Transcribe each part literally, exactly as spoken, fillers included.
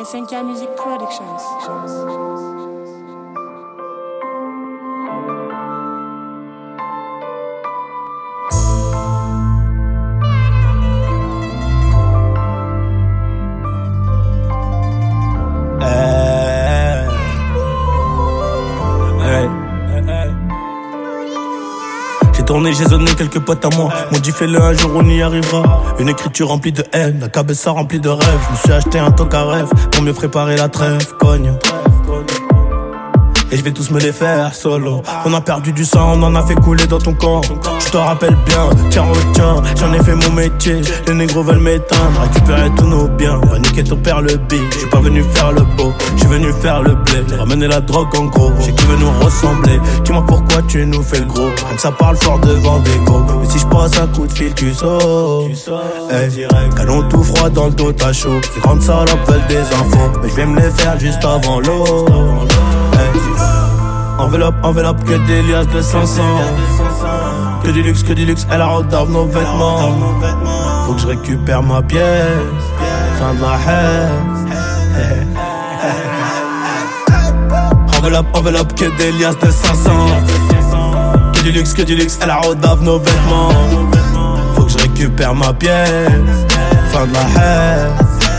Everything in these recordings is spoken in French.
S N K Music Productions. Tourné, j'ai zoné quelques potes à moi. M'ont dit fais-le un jour, on y arrivera. Une écriture remplie de haine, la cabessa remplie de rêves. Je me suis acheté un tank à rêve pour mieux préparer la trêve. Cogne. Et je vais tous me les faire solo. On a perdu du sang, on en a fait couler dans ton camp. Je te rappelle bien, tiens retiens, j'en ai fait mon métier. Les négros veulent m'éteindre, récupérer tous nos biens. Va niquer ton père le big, je suis pas venu faire le beau, je suis venu faire le blé. Ramener la drogue en gros, j'ai qui veut nous ressembler. Dis-moi pourquoi tu nous fais le gros, même ça parle fort devant des gros. Mais si je passe un coup de fil, tu sautes. Hey, canon tout froid dans le dos, t'as chaud. Ces grandes salopes veulent des infos, mais je vais me les faire juste avant l'eau. Hey. Enveloppe, enveloppe, que des liasses de cinq cents. Que du luxe, que du luxe, elle a rodave nos vêtements. Faut que je récupère ma pièce. Fin de la haine. Enveloppe, enveloppe, que des liasses de cinq cents. Que du luxe, que du luxe, elle a rodave nos vêtements. Faut que je récupère ma pièce. Fin de la haine.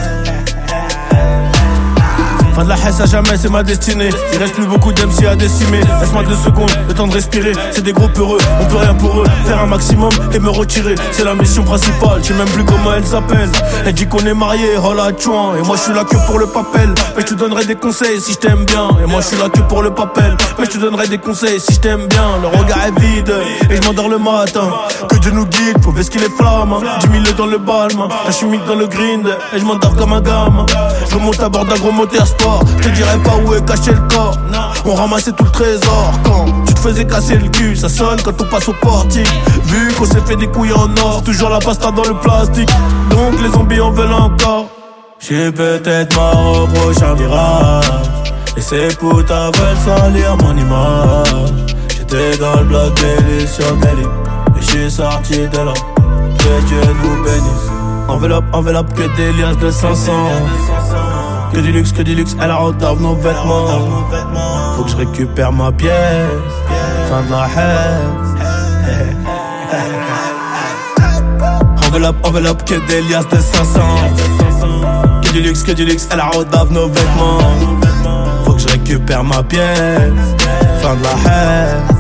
Fin de la haine à jamais, c'est ma destinée. Il reste plus beaucoup d'M C à décimer. Laisse-moi deux secondes, le temps de respirer. C'est des gros peureux, on peut rien pour eux. Faire un maximum et me retirer, c'est la mission principale. Je sais même plus comment elle s'appelle. Elle dit qu'on est mariés, oh la chouin. Et moi je suis là que pour le papel. Mais je te donnerai des conseils si je t'aime bien. Et moi je suis là que pour le papel. Mais je te donnerai des conseils si je t'aime bien. Le regard est vide et je m'endors le matin. Que Dieu nous guide, faut baisser les flammes. Dix mille dans le balme, la chimique dans le grind. Et je m'endors comme un gamin. Je remonte à bord d'un gros moteur sport. Je te dirais pas où est caché le corps. On ramassait tout le trésor. Quand tu te faisais casser le cul, ça sonne quand on passe au portique. Vu qu'on s'est fait des couilles en or, toujours la pasta dans le plastique. Donc les zombies en veulent encore. J'suis peut-être mort au prochain virage. Et ces putains veulent salir mon image. J'étais dans le bloc Belly sur Belly. Et j'suis sorti de là. Que Dieu nous bénisse. Enveloppe, enveloppe, que des liasses de cinq cents. Que du luxe, que du luxe, elle a rodave nos vêtements. Faut que je récupère ma pièce. Fin de la haine. Enveloppe, enveloppe, que des liasses de cinq cents. Que du luxe, que du luxe, elle a rodave nos vêtements. Faut que je récupère ma pièce. Fin de la haine.